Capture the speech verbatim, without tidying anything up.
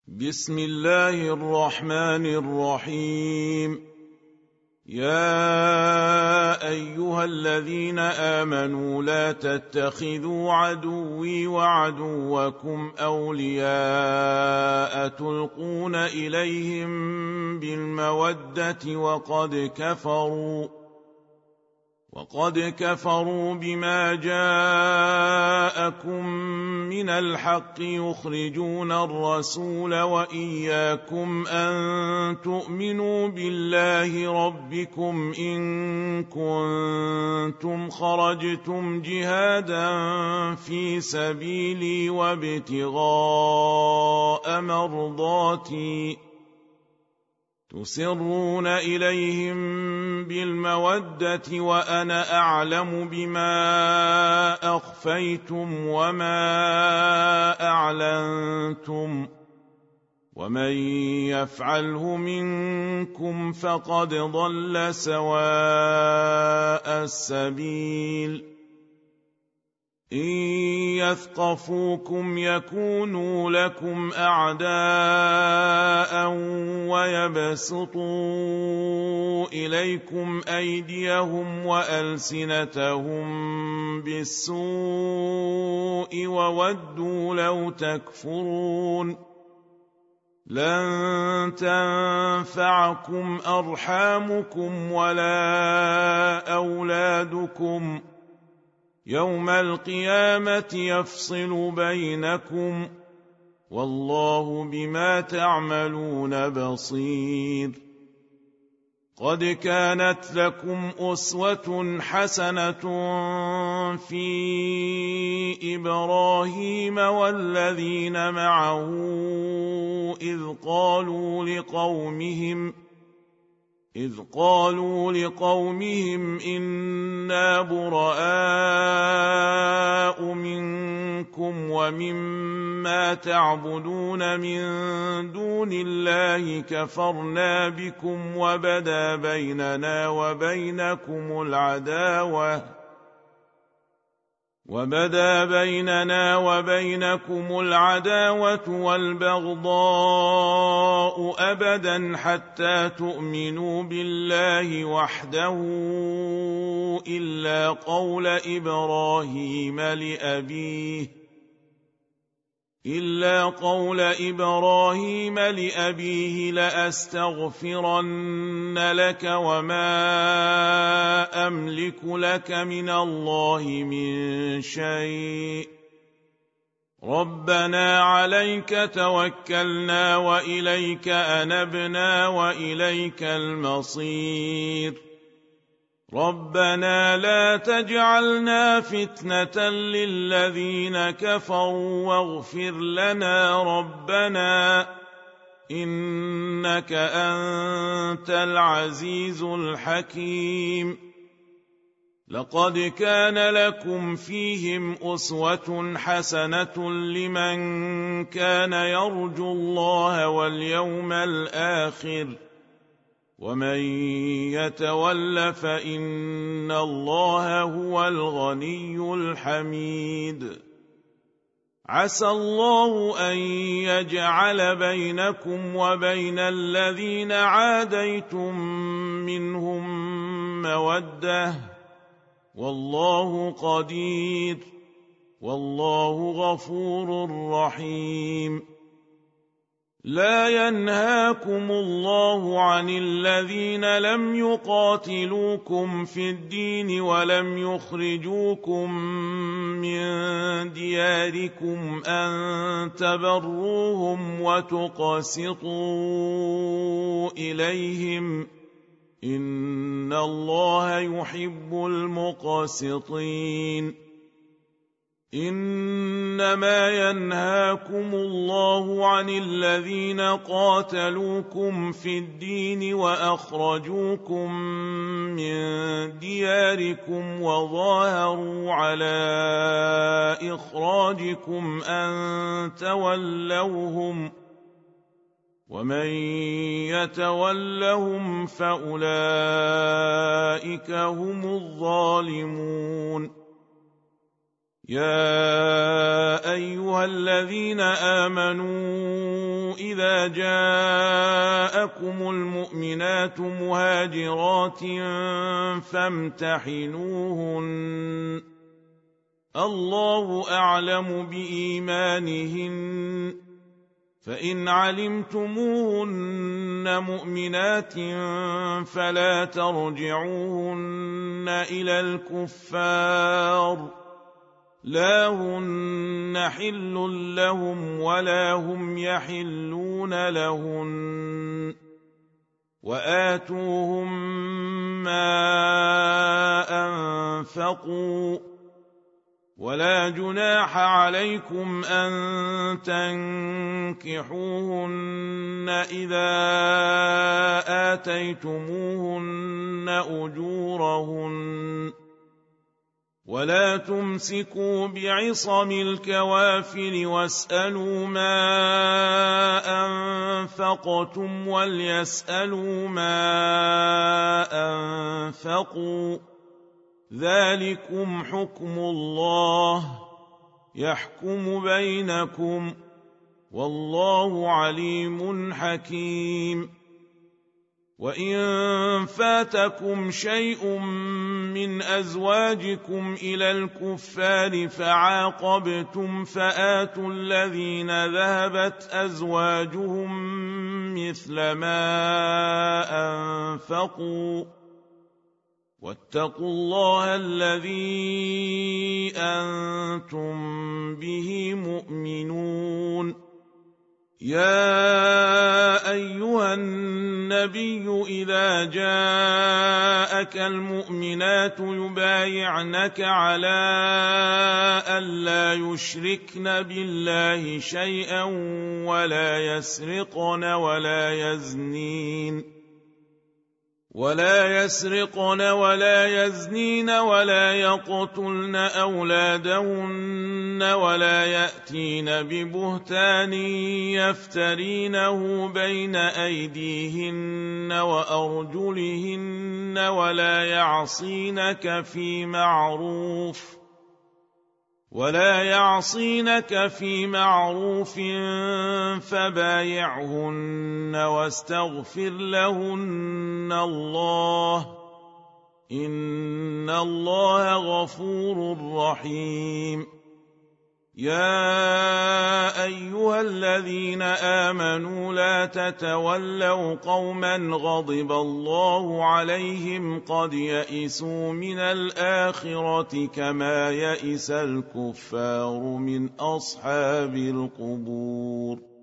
بسم الله الرحمن الرحيم. يا أيها الذين آمنوا لا تتخذوا عدوي وعدوكم أولياء تلقون إليهم بالمودة وقد كفروا وقد كفروا بما جاءكم من الحق يخرجون الرسول وإياكم أن تؤمنوا بالله ربكم إن كنتم خرجتم جهادا في سبيلي وابتغاء مرضاتي تسرون إليهم بالمودة وأنا أعلم بما أخفيتم وما أعلنتم ومن يفعله منكم فقد ضل سواء السبيل. إن يثقفوكم يكونوا لكم أعداء ويبسطوا إليكم أيديهم وألسنتهم بالسوء وودوا لو تكفرون. لن تنفعكم أرحامكم ولا أولادكم يوم القيامة يفصل بينكم والله بما تعملون بصير. قد كانت لكم أسوة حسنة في إبراهيم والذين معه إذ قالوا لقومهم إذ قالوا لقومهم إنا براء منكم ومما تعبدون من دون الله كفرنا بكم وبدا بيننا وبينكم العداوة وبدا بيننا وبينكم العداوة والبغضاء أبدا حتى تؤمنوا بالله وحده إلا قول إبراهيم لأبيه إلا قول إبراهيم لأبيه لأستغفرن لك وما أملك لك من الله من شيء ربنا عليك توكلنا وإليك أنبنا وإليك المصير. ربنا لا تجعلنا فتنة للذين كفروا واغفر لنا ربنا إنك أنت العزيز الحكيم. لقد كان لكم فيهم أسوة حسنة لمن كان يرجو الله واليوم الآخر ومن يتول فإن الله هو الغني الحميد. عسى الله أن يجعل بينكم وبين الذين عاديتم منهم مودة والله قدير والله غفور رحيم. لا ينهاكم الله عن الذين لم يقاتلوكم في الدين ولم يخرجوكم من دياركم أن تبروهم وتقسطوا إليهم إن الله يحب المقسطين. إنما ينهاكم الله عن الذين قاتلوكم في الدين وأخرجوكم من دياركم وظاهروا على إخراجكم أن تولوهم ومن يتولهم فأولئك هم الظالمون. يا أيها الذين آمنوا إذا جاءكم المؤمنات مهاجرات فامتحنوهن الله أعلم بإيمانهن فإن علمتموهن مؤمنات فلا ترجعوهن إلى الكفار لا هن حل لهم ولا هم يحلون لهن وآتوهم ما أنفقوا ولا جناح عليكم أن تنكحوهن إذا آتيتموهن أجورهن ولا تمسكوا بعصم الكوافر واسألوا ما أنفقتم وليسألوا ما أنفقوا ذلكم حكم الله يحكم بينكم والله عليم حكيم وإن فاتكم شيء من أزواجكم إلى الكفار فعاقبتم فآتوا الذين ذهبت أزواجهم مثل ما أنفقوا واتقوا الله الذي أنتم به مؤمنون يا أيها النبي إذا جاءك المؤمنات يبايعنك على ألا يشركن بالله شيئا ولا يسرقن ولا يزنين ولا يسرقن ولا يزنين ولا يقتلن أولادهن ولا يأتين ببهتان يفترينه بين أيديهن وأرجلهن ولا يعصينك في معروف ولا يعصينك في معروف فبايعهن واستغفر لهن الله إن الله غفور رحيم يا أيها الذين آمنوا لا تتولوا قوما غضب الله عليهم قد يئسوا من الآخرة كما يئس الكفار من أصحاب القبور